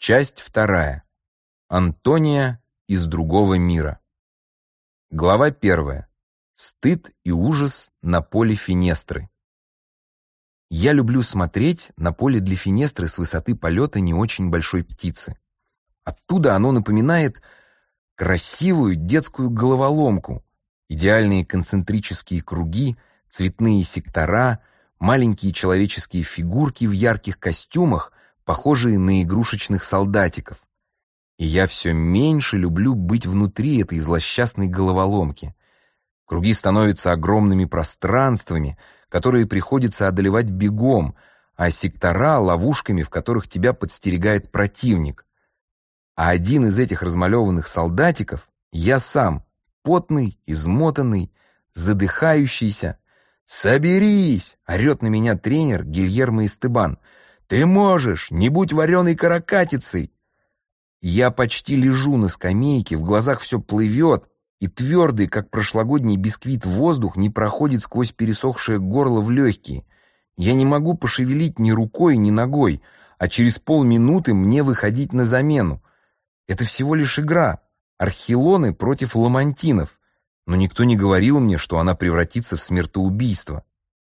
Часть 2. Антония из другого мира. Глава 1. Стыд и ужас на поле Финестры. Я люблю смотреть на поле для Финестры с высоты полета не очень большой птицы. Оттуда оно напоминает красивую детскую головоломку. Идеальные концентрические круги, цветные сектора, маленькие человеческие фигурки в ярких костюмах, похожие на игрушечных солдатиков. И я все меньше люблю быть внутри этой злосчастной головоломки. Круги становятся огромными пространствами, которые приходится одолевать бегом, а сектора — ловушками, в которых тебя подстерегает противник. А один из этих размалеванных солдатиков — я сам, потный, измотанный, задыхающийся. «Соберись!» — орет на меня тренер Гильермо Эстебан. «Ты можешь! Не будь вареной каракатицей!» Я почти лежу на скамейке, в глазах все плывет, и твердый, как прошлогодний бисквит, воздух не проходит сквозь пересохшее горло в легкие. Я не могу пошевелить ни рукой, ни ногой, а через полминуты мне выходить на замену. Это всего лишь игра. Архилоны против ламантинов. Но никто не говорил мне, что она превратится в смертоубийство.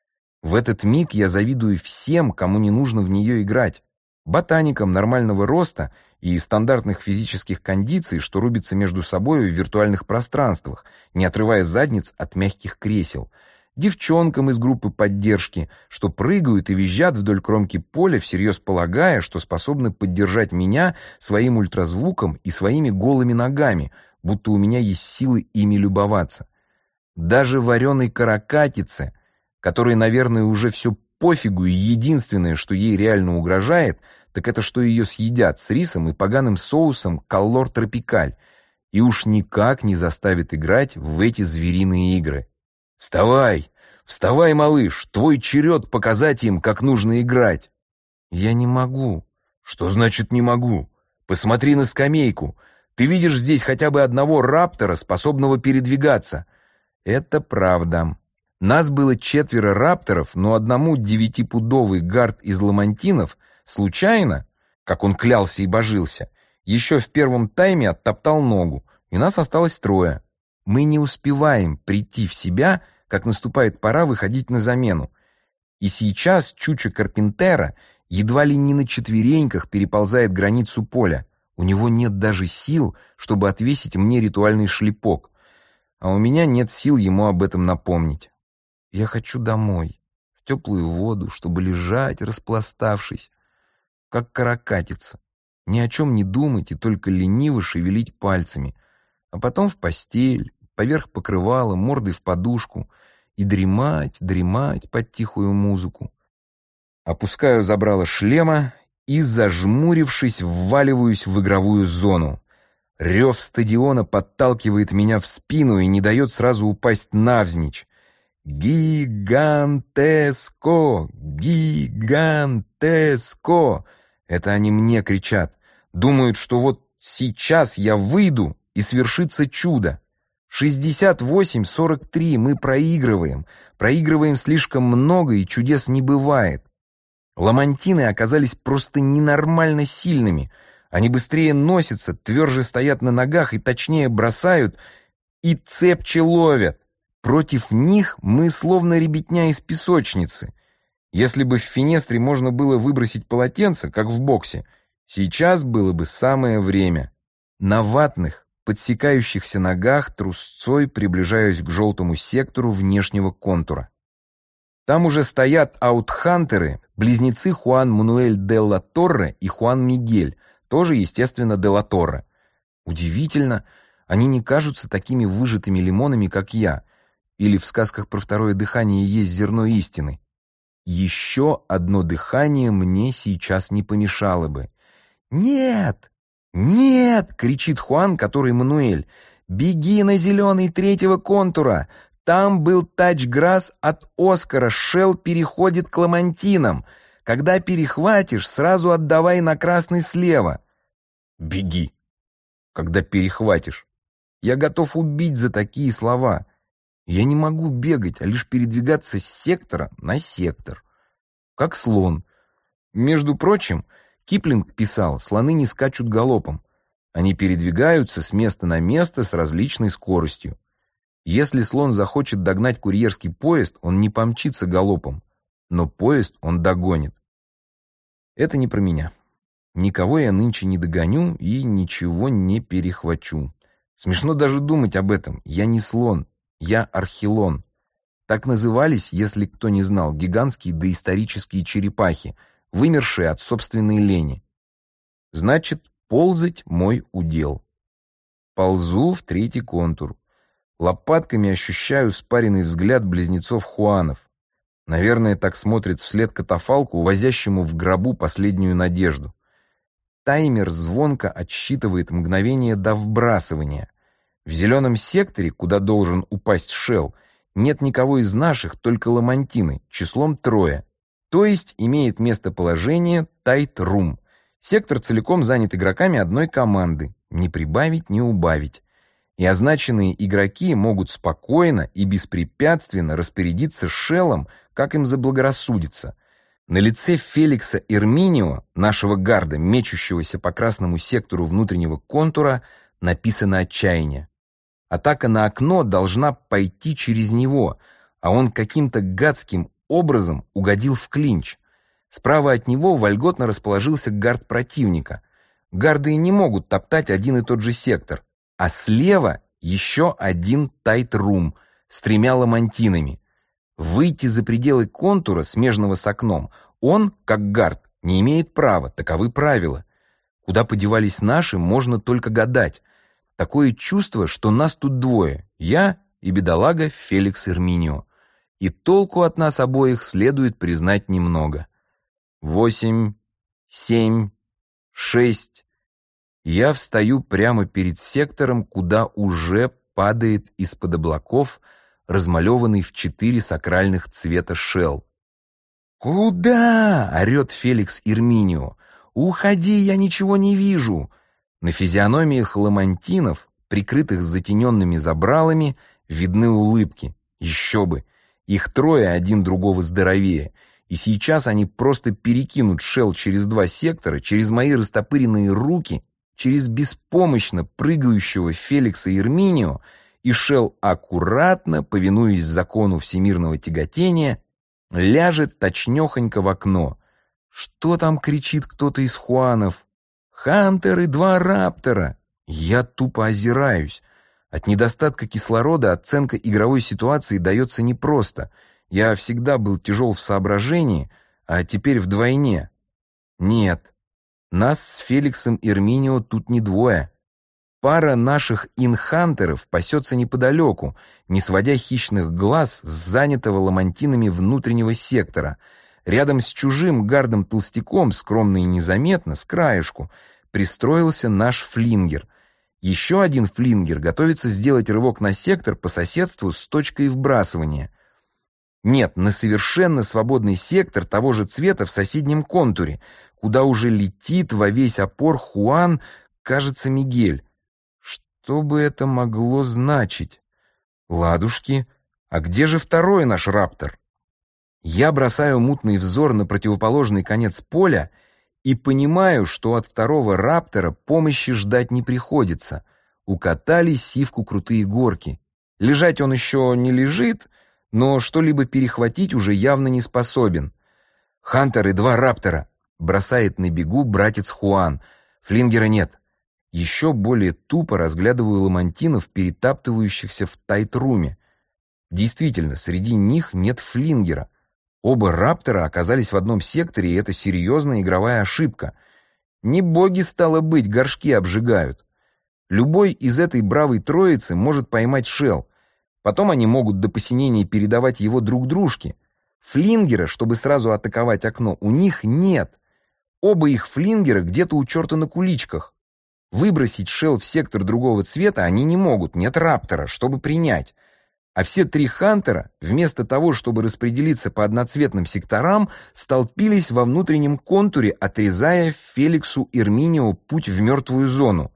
В этот миг я завидую всем, кому не нужно в нее играть. Ботаникам нормального роста и стандартных физических кондиций, что рубятся между собой в виртуальных пространствах, не отрывая задниц от мягких кресел. Девчонкам из группы поддержки, что прыгают и визжат вдоль кромки поля, всерьез полагая, что способны поддержать меня своим ультразвуком и своими голыми ногами, будто у меня есть силы ими любоваться. Даже вареной каракатице, которой, наверное, уже все пофигу, и единственное, что ей реально угрожает, так это что ее съедят с рисом и поганым соусом коллор тропикаль, и уж никак не заставит играть в эти звериные игры. «Вставай! Вставай, малыш! Твой черед показать им, как нужно играть!» «Я не могу». «Что значит «не могу»? Посмотри на скамейку. Ты видишь здесь хотя бы одного раптора, способного передвигаться?» «Это правда. Нас было 4 рапторов, но одному 9-пудовый гард из ламантинов случайно, как он клялся и божился, еще в первом тайме оттоптал ногу, и нас осталось 3. Мы не успеваем прийти в себя, как наступает пора выходить на замену. И сейчас Чучо Карпентера едва ли не на четвереньках переползает границу поля. У него нет даже сил, чтобы отвесить мне ритуальный шлепок, а у меня нет сил ему об этом напомнить. Я хочу домой, в теплую воду, чтобы лежать, распластавшись, как каракатица, ни о чем не думать и только лениво шевелить пальцами, а потом в постель, поверх покрывала, мордой в подушку и дремать под тихую музыку. Опускаю забрало шлема и, зажмурившись, вваливаюсь в игровую зону. Рев стадиона подталкивает меня в спину и не дает сразу упасть навзничь. «Гигантеско! Гигантеско!» Это они мне кричат. Думают, что вот сейчас я выйду и свершится чудо. 68-43 мы проигрываем. Проигрываем слишком много, и чудес не бывает. Ламантины оказались просто ненормально сильными. Они быстрее носятся, тверже стоят на ногах и точнее бросают, и цепче ловят. Против них мы словно ребятня из песочницы. Если бы в Финестре можно было выбросить полотенце, как в боксе, сейчас было бы самое время. На ватных, подсекающихся ногах трусцой приближаюсь к желтому сектору внешнего контура. Там уже стоят аутхантеры, близнецы Хуан Мануэль де ла Торре и Хуан Мигель, тоже, естественно, де ла Торре. Удивительно, они не кажутся такими выжатыми лимонами, как я. Или в сказках про второе дыхание есть зерно истины. Еще одно дыхание мне сейчас не помешало бы. «Нет! Нет!» — кричит Хуан, который Мануэль. «Беги на зеленый 3-го контура! Там был тачграсс от Оскара, Шелл переходит к ламантинам. Когда перехватишь, сразу отдавай на красный слева». «Беги! Когда перехватишь!» Я готов убить за такие слова. Я не могу бегать, а лишь передвигаться с сектора на сектор. Как слон. Между прочим, Киплинг писал: слоны не скачут галопом. Они передвигаются с места на место с различной скоростью. Если слон захочет догнать курьерский поезд, он не помчится галопом, но поезд он догонит. Это не про меня. Никого я нынче не догоню и ничего не перехвачу. Смешно даже думать об этом. Я не слон, я архилон. Так назывались, если кто не знал, гигантские доисторические черепахи, вымершие от собственной лени. Значит, ползать мой удел. Ползу в третий контур. Лопатками ощущаю спаренный взгляд близнецов Хуанов. Наверное, так смотрит вслед катафалку, увозящему в гробу последнюю надежду. Таймер звонко отсчитывает мгновение до вбрасывания. В зеленом секторе, куда должен упасть Шелл, нет никого из наших, только ламантины, числом 3. То есть имеет местоположение тайт-рум. Сектор целиком занят игроками одной команды, не прибавить, не убавить. И означенные игроки могут спокойно и беспрепятственно распорядиться Шеллом, как им заблагорассудится. На лице Феликса Эрминио, нашего гарда, мечущегося по красному сектору внутреннего контура, написано отчаяние. Атака на окно должна пойти через него, а он каким-то гадским образом угодил в клинч. Справа от него вольготно расположился гард противника. Гарды не могут топтать один и тот же сектор. А слева еще один тайт-рум с 3 ламантинами. Выйти за пределы контура, смежного с окном, он, как гард, не имеет права, таковы правила. Куда подевались наши, можно только гадать. Такое чувство, что нас тут 2, я и бедолага Феликс Эрминио. И толку от нас обоих следует признать немного. 8, 7, 6... Я встаю прямо перед сектором, куда уже падает из-под облаков размалеванный в 4 сакральных цвета Шелл. «Куда?» — орет Феликс Эрминио. «Уходи, я ничего не вижу!» На физиономиях ламантинов, прикрытых затененными забралами, видны улыбки. Еще бы! Их 3, один другого здоровее. И сейчас они просто перекинут Шелл через 2 сектора, через мои растопыренные руки, через беспомощно прыгающего Феликса Эрминио, и Шелл аккуратно, повинуясь закону всемирного тяготения, ляжет точнёхонько в окно. Что там кричит кто-то из Хуанов? «Хантер и 2 раптора!» Я тупо озираюсь. От недостатка кислорода оценка игровой ситуации дается непросто. Я всегда был тяжел в соображении, а теперь вдвойне. Нет. Нас с Феликсом Эрминио тут не 2. Пара наших инхантеров пасется неподалеку, не сводя хищных глаз с занятого ламантинами внутреннего сектора. Рядом с чужим гардом-толстяком, скромно и незаметно, с краешку, пристроился наш флингер. Еще один флингер готовится сделать рывок на сектор по соседству с точкой вбрасывания. Нет, на совершенно свободный сектор того же цвета в соседнем контуре, куда уже летит во весь опор Хуан, кажется, Мигель. Что бы это могло значить? Ладушки, а где же 2 наш раптор? Я бросаю мутный взор на противоположный конец поля и понимаю, что от 2 раптора помощи ждать не приходится. Укатали сивку крутые горки. Лежать он еще не лежит, но что-либо перехватить уже явно не способен. «Хантер и 2 раптора!» — бросает на бегу братец Хуан. Флингера нет. Еще более тупо разглядываю ламантинов, перетаптывающихся в тайт-руме. Действительно, среди них нет флингера. Оба раптора оказались в одном секторе, и это серьезная игровая ошибка. Не боги, стало быть, горшки обжигают. Любой из этой бравой троицы может поймать Шелл. Потом они могут до посинения передавать его друг дружке. Флингера, чтобы сразу атаковать окно, у них нет. Оба их флингера где-то у черта на куличках. Выбросить Шелл в сектор другого цвета они не могут, нет раптора, чтобы принять. А все 3 хантера, вместо того, чтобы распределиться по одноцветным секторам, столпились во внутреннем контуре, отрезая Феликсу Эрминио путь в мертвую зону.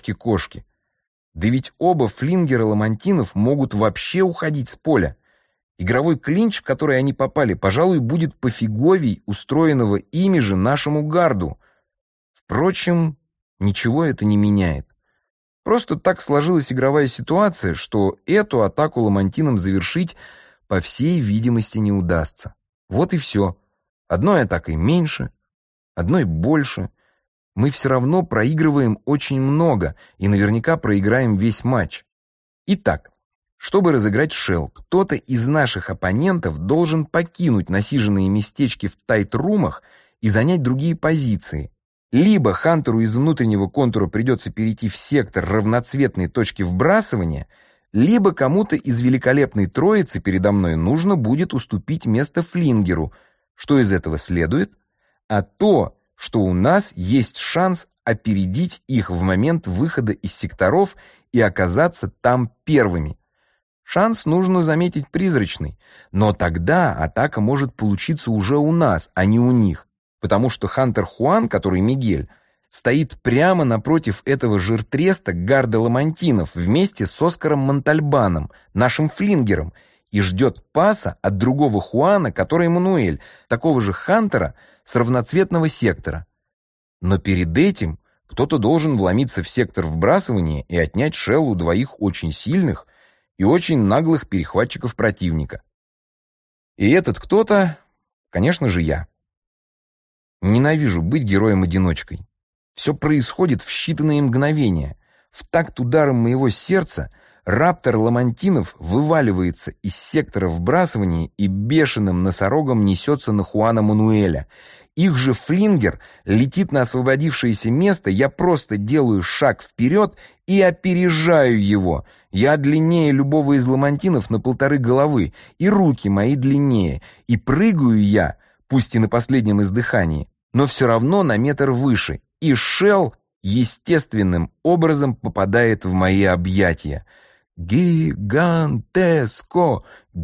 Ёшки-кошки! Да ведь оба флингера ламантинов могут вообще уходить с поля. Игровой клинч, в который они попали, пожалуй, будет пофиговей устроенного ими же нашему гарду. Впрочем, ничего это не меняет. Просто так сложилась игровая ситуация, что эту атаку ламантинам завершить, по всей видимости, не удастся. Вот и все. Одной атакой меньше, одной больше. Мы все равно проигрываем очень много и наверняка проиграем весь матч. Итак, чтобы разыграть Шелл, кто-то из наших оппонентов должен покинуть насиженные местечки в тайт-румах и занять другие позиции. Либо Хантеру из внутреннего контура придется перейти в сектор равноцветной точки вбрасывания, либо кому-то из великолепной троицы передо мной нужно будет уступить место Флингеру. Что из этого следует? А то, что у нас есть шанс опередить их в момент выхода из секторов и оказаться там первыми. Шанс, нужно заметить, призрачный, но тогда атака может получиться уже у нас, а не у них, потому что Хантер Хуан, который Мигель, стоит прямо напротив этого жиртреста гарда ламантинов вместе с Оскаром Монтальбаном, нашим Флингером, и ждет паса от другого Хуана, который Мануэль, такого же Хантера с равноцветного сектора. Но перед этим кто-то должен вломиться в сектор вбрасывания и отнять Шелл у двоих очень сильных и очень наглых перехватчиков противника. И этот кто-то, конечно же, я. Ненавижу быть героем-одиночкой. Все происходит в считанные мгновения. В такт ударом моего сердца раптор ламантинов вываливается из сектора вбрасывания и бешеным носорогом несется на Хуана Мануэля. Их же Флингер летит на освободившееся место, я просто делаю шаг вперед и опережаю его. Я длиннее любого из ламантинов на 1,5 головы, и руки мои длиннее, и прыгаю я, пусть и на последнем издыхании, но все равно на метр выше, и Шелл естественным образом попадает в мои объятия. «Гигантеско!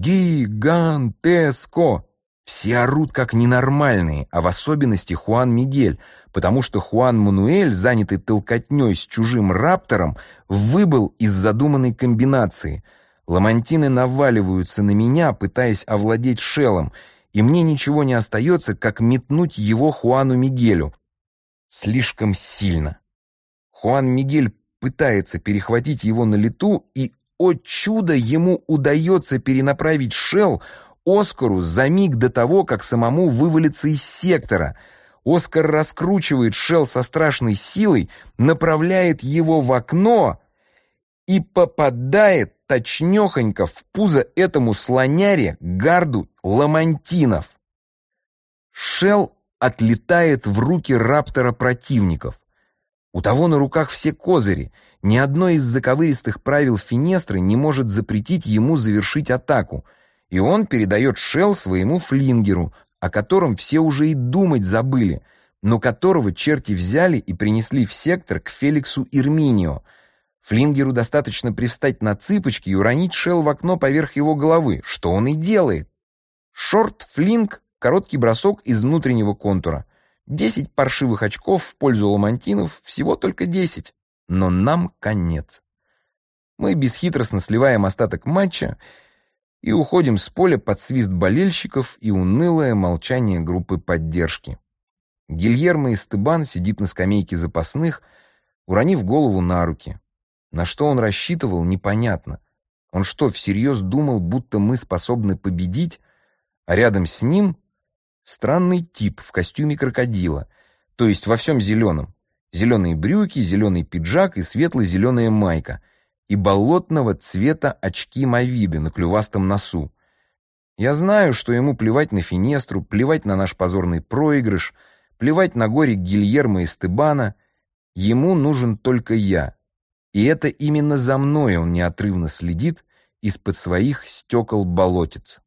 Гигантеско!» Все орут как ненормальные, а в особенности Хуан Мигель, потому что Хуан Мануэль, занятый толкотней с чужим раптором, выбыл из задуманной комбинации. Ламантины наваливаются на меня, пытаясь овладеть Шеллом, и мне ничего не остается, как метнуть его Хуану Мигелю. Слишком сильно. Хуан Мигель пытается перехватить его на лету, и, о чудо, ему удается перенаправить Шелл Оскару за миг до того, как самому вывалиться из сектора. Оскар раскручивает Шелл со страшной силой, направляет его в окно и попадает точнёхонько в пузо этому слоняре гарду ламантинов. Шелл отлетает в руки раптора противников. У того на руках все козыри. Ни одно из заковыристых правил Финестры не может запретить ему завершить атаку. И он передает Шелл своему Флингеру, о котором все уже и думать забыли, но которого черти взяли и принесли в сектор к Феликсу Ирминио. Флингеру достаточно привстать на цыпочки и уронить Шелл в окно поверх его головы, что он и делает. Шорт-флинг, короткий бросок из внутреннего контура. 10 паршивых очков в пользу ламантинов, всего только 10. Но нам конец. Мы бесхитростно сливаем остаток матча и уходим с поля под свист болельщиков и унылое молчание группы поддержки. Гильермо Эстебан сидит на скамейке запасных, уронив голову на руки. На что он рассчитывал, непонятно. Он что, всерьез думал, будто мы способны победить, а рядом с ним странный тип в костюме крокодила, то есть во всем зеленом. Зеленые брюки, зеленый пиджак и светло-зеленая майка. И болотного цвета очки-мовиды на клювастом носу. Я знаю, что ему плевать на Финестру, плевать на наш позорный проигрыш, плевать на горе Гильермо Эстебана. Ему нужен только я. И это именно за мной он неотрывно следит из-под своих стекол болотец.